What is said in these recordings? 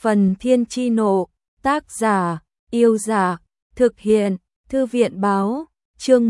Phần Thiên Chi Nộ, tác giả, Yêu Dạ, thực hiện, Thư viện Báo, chương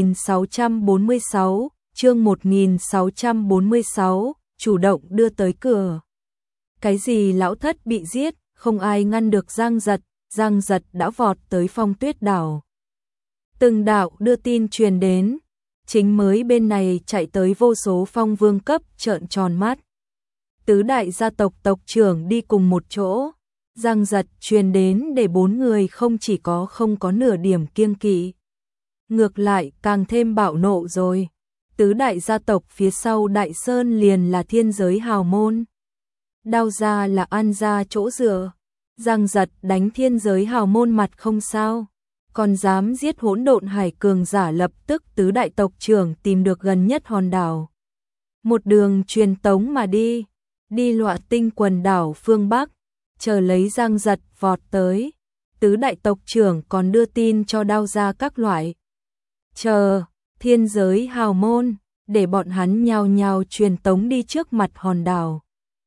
1646, chủ động đưa tới cửa. Cái gì lão thất bị giết, không ai ngăn được Giang Giật đã vọt tới Phong Tuyết đảo. Từng đạo đưa tin truyền đến, chính mới bên này chạy tới vô số phong vương cấp trợn tròn mắt. Tứ đại gia tộc tộc trưởng đi cùng một chỗ, Giang Giật truyền đến để bốn người không có nửa điểm kiêng kỵ. Ngược lại càng thêm bạo nộ rồi. Tứ đại gia tộc phía sau Đại Sơn liền là thiên giới hào môn. Đao gia là An gia chỗ dựa. Giang Giật đánh thiên giới hào môn mặt không sao, còn dám giết hỗn độn hải cường giả, lập tức tứ đại tộc trưởng tìm được gần nhất hòn đảo. Một đường truyền tống mà đi Loạ Tinh quần đảo phương Bắc, chờ lấy Giang Giật vọt tới. Tứ đại tộc trưởng còn đưa tin cho Đao gia các loại. Chờ thiên giới hào môn, để bọn hắn nhào nhào truyền tống đi trước mặt hòn đảo.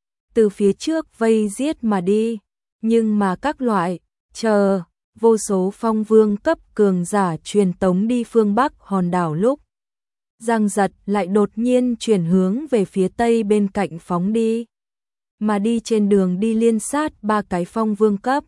Từ phía trước vây giết mà đi, nhưng mà các loại, chờ, vô số phong vương cấp cường giả truyền tống đi phương Bắc hòn đảo lúc. Giang Giật lại đột nhiên chuyển hướng về phía tây bên cạnh phóng đi. Mà đi trên đường đi liên sát ba cái phong vương cấp.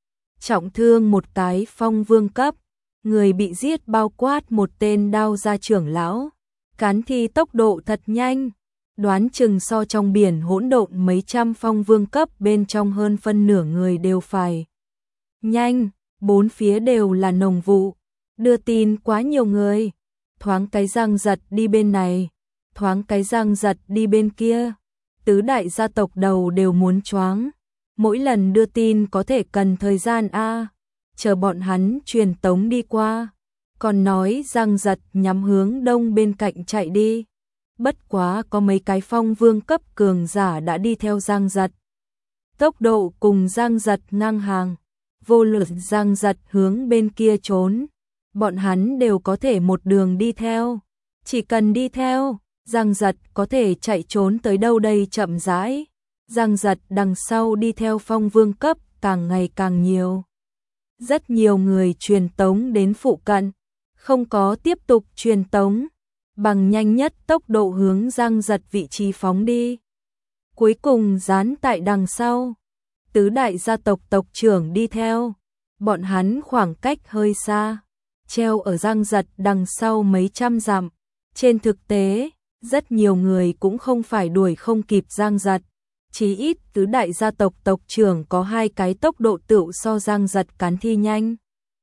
Trọng thương một cái phong vương cấp, người bị giết bao quát một tên Đao gia trưởng lão. Cán thi tốc độ thật nhanh, đoán chừng so trong biển hỗn độn mấy trăm phong vương cấp bên trong hơn phân nửa người đều phải nhanh, bốn phía đều là nồng vụ, đưa tin quá nhiều người, thoáng cái Giang Giật đi bên này, thoáng cái Giang Giật đi bên kia, tứ đại gia tộc đầu đều muốn choáng, mỗi lần đưa tin có thể cần thời gian chờ bọn hắn truyền tống đi qua, còn nói Giang Giật nhắm hướng đông bên cạnh chạy đi. Bất quá có mấy cái phong vương cấp cường giả đã đi theo Giang Giật. Tốc độ cùng Giang Giật ngang hàng, vô luận Giang Giật hướng bên kia trốn, bọn hắn đều có thể một đường đi theo. Chỉ cần đi theo, Giang Giật có thể chạy trốn tới đâu đây chậm rãi. Giang Giật đằng sau đi theo phong vương cấp càng ngày càng nhiều. Rất nhiều người truyền tống đến phụ cận, không có tiếp tục truyền tống, bằng nhanh nhất tốc độ hướng Giang Giật vị trí phóng đi. Cuối cùng dán tại đằng sau, tứ đại gia tộc tộc trưởng đi theo, bọn hắn khoảng cách hơi xa, treo ở Giang Giật đằng sau mấy trăm dặm. Trên thực tế, rất nhiều người cũng không phải đuổi không kịp Giang Giật, chí ít tứ đại gia tộc tộc trưởng có hai cái tốc độ tựu so Giang Giật cán thi nhanh.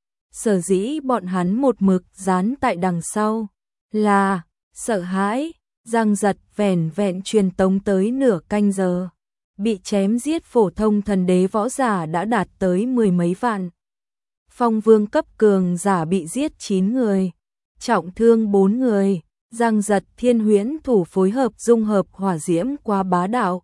Sở dĩ bọn hắn một mực dán tại đằng sau là sợ hãi. Giang Giật vẻn vẹn truyền tống tới nửa canh giờ, bị chém giết phổ thông thần đế võ giả đã đạt tới mười mấy vạn. Phong vương cấp cường giả bị giết 9 người, trọng thương 4 người. Giang Giật thiên huyễn thủ phối hợp dung hợp hỏa diễm quá bá đạo,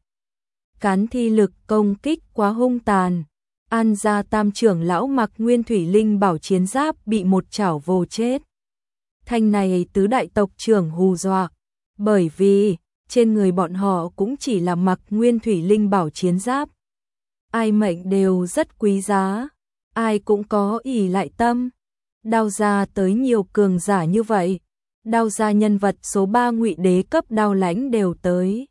cán thi lực công kích quá hung tàn. An gia tam trưởng lão mặc nguyên thủy linh bảo chiến giáp bị một chảo vồ chết. Thanh này tứ đại tộc trưởng hù dọa, bởi vì trên người bọn họ cũng chỉ là mặc nguyên thủy linh bảo chiến giáp. Ai mệnh đều rất quý giá, ai cũng có ỷ lại tâm. Đao gia tới nhiều cường giả như vậy, Đao gia nhân vật số 3 Ngụy đế cấp Đao Lãnh đều tới.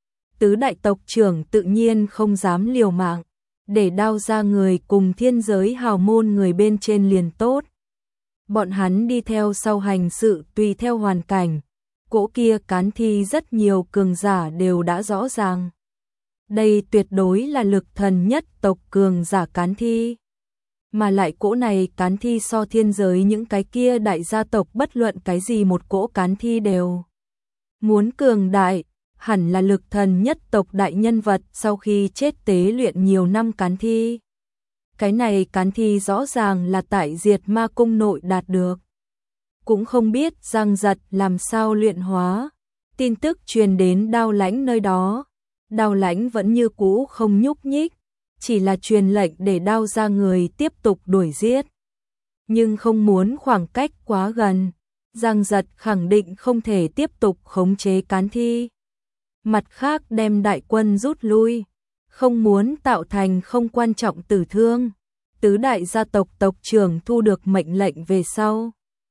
Tứ đại tộc trưởng tự nhiên không dám liều mạng, để Đao gia người cùng thiên giới hào môn người bên trên liền tốt. Bọn hắn đi theo sau hành sự tùy theo hoàn cảnh, cỗ kia cán thi rất nhiều cường giả đều đã rõ ràng. Đây tuyệt đối là lực thần nhất tộc cường giả cán thi. Mà lại cỗ này cán thi so thiên giới những cái kia đại gia tộc bất luận cái gì một cỗ cán thi đều muốn cường đại, hẳn là lực thần nhất tộc đại nhân vật sau khi chết tế luyện nhiều năm cán thi. Cái này cán thi rõ ràng là tại Diệt Ma Cung nội đạt được. Cũng không biết Giang Giật làm sao luyện hóa. Tin tức truyền đến Đao Lãnh nơi đó. Đao Lãnh vẫn như cũ không nhúc nhích, chỉ là truyền lệnh để Đao gia người tiếp tục đuổi giết. Nhưng không muốn khoảng cách quá gần. Giang Giật khẳng định không thể tiếp tục khống chế cán thi. Mặt khác đem đại quân rút lui. không muốn tạo thành không quan trọng tử thương. Tứ đại gia tộc tộc trưởng thu được mệnh lệnh về sau.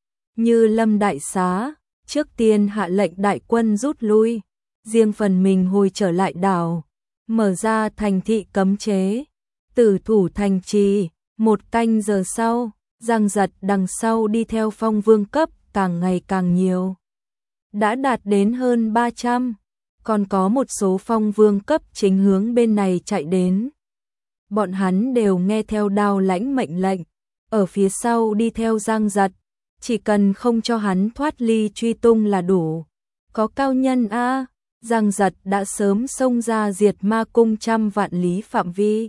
Như Lâm Đại Xá, trước tiên hạ lệnh đại quân rút lui, riêng phần mình hồi trở lại đảo, mở ra thành thị cấm chế, tử thủ thành trì. 1 canh giờ sau, Giang Giật đằng sau đi theo phong vương cấp càng ngày càng nhiều. Đã đạt đến hơn 300, còn có một số phong vương cấp chính hướng bên này chạy đến. Bọn hắn đều nghe theo Đao Lãnh mệnh lệnh, ở phía sau đi theo Giang Giật, chỉ cần không cho hắn thoát ly truy tung là đủ. Có cao nhân a, Giang Giật đã sớm xông ra diệt ma cung trăm vạn lý phạm vi.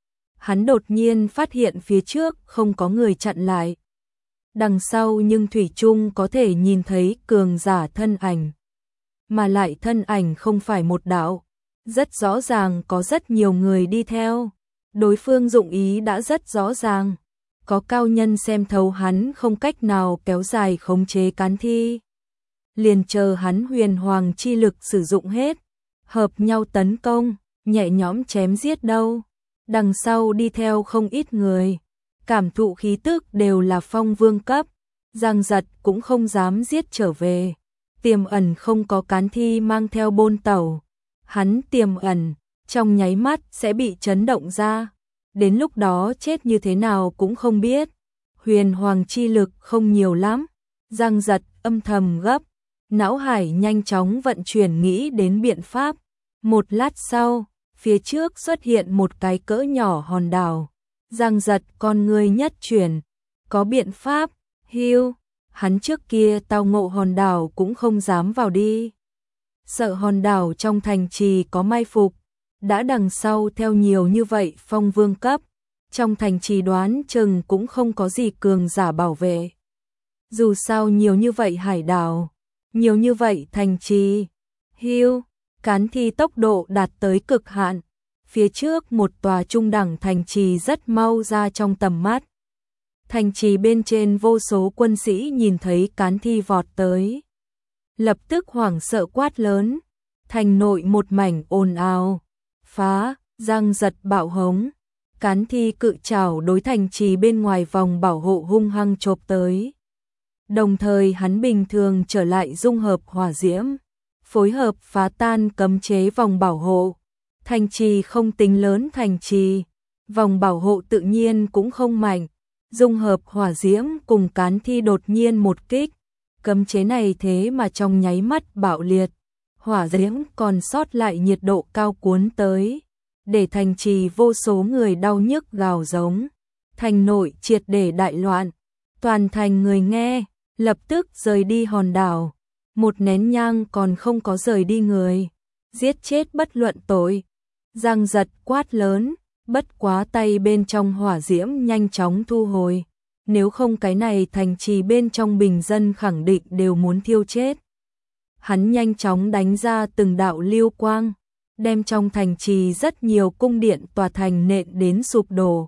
Hắn đột nhiên phát hiện phía trước không có người chặn lại. Đằng sau nhưng thủy chung có thể nhìn thấy cường giả thân ảnh. Mà lại thân ảnh không phải một đạo, rất rõ ràng có rất nhiều người đi theo. Đối phương dụng ý đã rất rõ ràng. Có cao nhân xem thấu hắn không cách nào kéo dài khống chế cán thi. Liền chờ hắn huyền hoàng chi lực sử dụng hết, hợp nhau tấn công, nhẹ nhõm chém giết đâu. Đằng sau đi theo không ít người, cảm thụ khí tức đều là phong vương cấp. Giang Giật cũng không dám giết trở về, tiềm ẩn không có cán thi mang theo bôn tẩu. Hắn tiềm ẩn, trong nháy mắt sẽ bị chấn động ra. Đến lúc đó chết như thế nào cũng không biết. Huyền hoàng chi lực không nhiều lắm. Giang Giật âm thầm gấp, não hải nhanh chóng vận chuyển nghĩ đến biện pháp. Một lát sau, phía trước xuất hiện một cái cỡ nhỏ hòn đảo. Giang Giật con người nhất chuyển, có biện pháp. Hưu, hắn trước kia tao ngộ hòn đảo cũng không dám vào đi. Sợ hòn đảo trong thành trì có mai phục. Đã đằng sau theo nhiều như vậy phong vương cấp, trong thành trì đoán chừng cũng không có gì cường giả bảo vệ. Dù sao nhiều như vậy hải đảo, nhiều như vậy thành trì. Hưu, cán thi tốc độ đạt tới cực hạn. Phía trước một tòa trung đẳng thành trì rất mau ra trong tầm mắt. Thành trì bên trên vô số quân sĩ nhìn thấy cán thi vọt tới, lập tức hoảng sợ quát lớn. Thành nội một mảnh ồn ào. Phá, Giang Giật bạo hống. Cán thi cự trảo đối thành trì bên ngoài vòng bảo hộ hung hăng chộp tới. Đồng thời hắn bình thường trở lại dung hợp hỏa diễm, phối hợp phá tan cấm chế vòng bảo hộ. Thành trì không tính lớn thành trì, vòng bảo hộ tự nhiên cũng không mạnh. Dung hợp hỏa diễm cùng cán thi đột nhiên một kích. Cấm chế này thế mà trong nháy mắt bạo liệt. Hỏa diễm còn sót lại nhiệt độ cao cuốn tới, để thành trì vô số người đau nhức gào giống. Thành nội triệt để đại loạn, toàn thành người nghe, lập tức rời đi hòn đảo. Một nén nhang còn không có rời đi người, giết chết bất luận tội. Giang Giật quát lớn, bất quá tay bên trong hỏa diễm nhanh chóng thu hồi. Nếu không cái này thành trì bên trong bình dân khẳng định đều muốn thiêu chết. Hắn nhanh chóng đánh ra từng đạo lưu quang, đem trong thành trì rất nhiều cung điện tòa thành nện đến sụp đổ.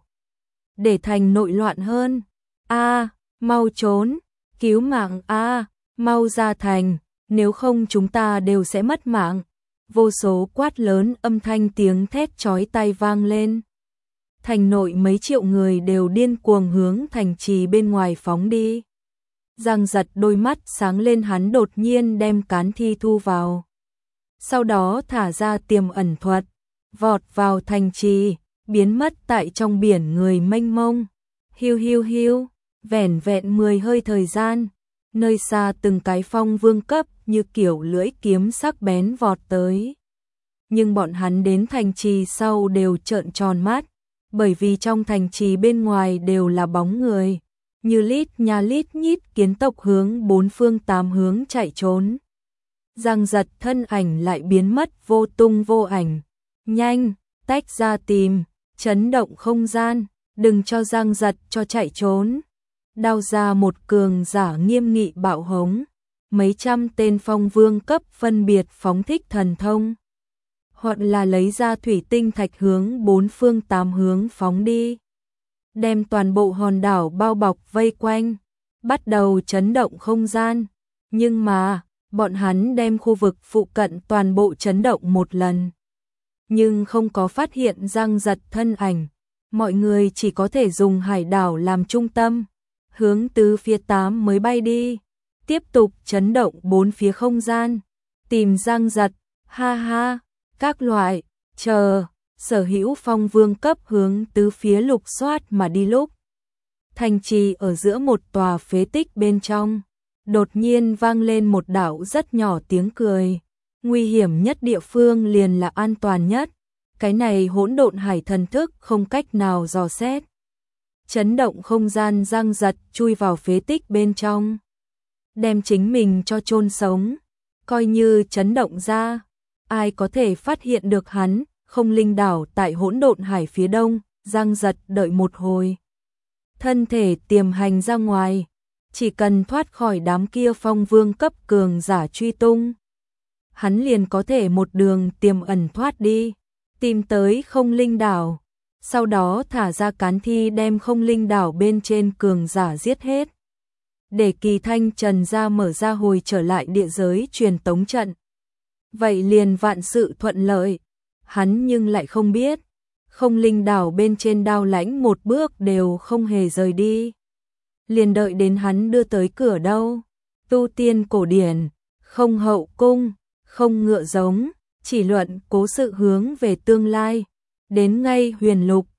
Để thành nội loạn hơn. A, mau trốn, cứu mạng a, mau ra thành, nếu không chúng ta đều sẽ mất mạng. Vô số quát lớn âm thanh tiếng thét chói tai vang lên. Thành nội mấy triệu người đều điên cuồng hướng thành trì bên ngoài phóng đi. Giang Giật đôi mắt sáng lên, hắn đột nhiên đem cán thi thu vào. Sau đó thả ra tiềm ẩn thuật, vọt vào thành trì, biến mất tại trong biển người mênh mông. Hiu hiu hiu, vẻn vẹn 10 hơi thời gian, nơi xa từng cái phong vương cấp như kiểu lưỡi kiếm sắc bén vọt tới. Nhưng bọn hắn đến thành trì sau đều trợn tròn mắt, bởi vì trong thành trì bên ngoài đều là bóng người. Như lít nhà lít nhít kiến tộc hướng 4 phương 8 hướng chạy trốn. Giang Giật thân ảnh lại biến mất vô tung vô ảnh. Nhanh, tách ra tìm, chấn động không gian, đừng cho Giang Giật cho chạy trốn. Đao ra một cường giả nghiêm nghị bạo hống. Mấy trăm tên phong vương cấp phân biệt phóng thích thần thông, hoặc là lấy ra thủy tinh thạch hướng 4 phương 8 hướng phóng đi, đem toàn bộ hòn đảo bao bọc vây quanh, bắt đầu chấn động không gian. Nhưng mà, bọn hắn đem khu vực phụ cận toàn bộ chấn động một lần. nhưng không có phát hiện Giang Giật thân ảnh. Mọi người chỉ có thể dùng hải đảo làm trung tâm, hướng tứ phía tám mới bay đi, tiếp tục chấn động bốn phía không gian, tìm Giang Giật, ha ha, các loại, chờ, Sở Hữu Phong vương cấp hướng tứ phía lục soát mà đi lúc. Thành trì ở giữa một tòa phế tích bên trong, đột nhiên vang lên một đạo rất nhỏ tiếng cười. Nguy hiểm nhất địa phương liền là an toàn nhất, cái này hỗn độn hải thần thức không cách nào dò xét. Chấn động không gian Giang Giật chui vào phế tích bên trong, đem chính mình cho chôn sống, coi như chấn động ra, ai có thể phát hiện được hắn. Không linh đảo tại hỗn độn hải phía đông, Giang Giật đợi một hồi. Thân thể tiềm hành ra ngoài, chỉ cần thoát khỏi đám kia phong vương cấp cường giả truy tung, hắn liền có thể một đường tiềm ẩn thoát đi, tìm tới không linh đảo, sau đó thả ra cán thi đem không linh đảo bên trên cường giả giết hết. Để Kỳ Thanh Trần ra mở ra hồi trở lại địa giới truyền tống trận. Vậy liền vạn sự thuận lợi. Hắn nhưng lại không biết, không linh đảo bên trên Đao Lãnh một bước đều không hề rời đi. Liền đợi đến hắn đưa tới cửa đâu. Tu tiên cổ điển, không hậu cung, không ngựa giống, chỉ luận cố sự hướng về tương lai. Đến ngay huyền lục,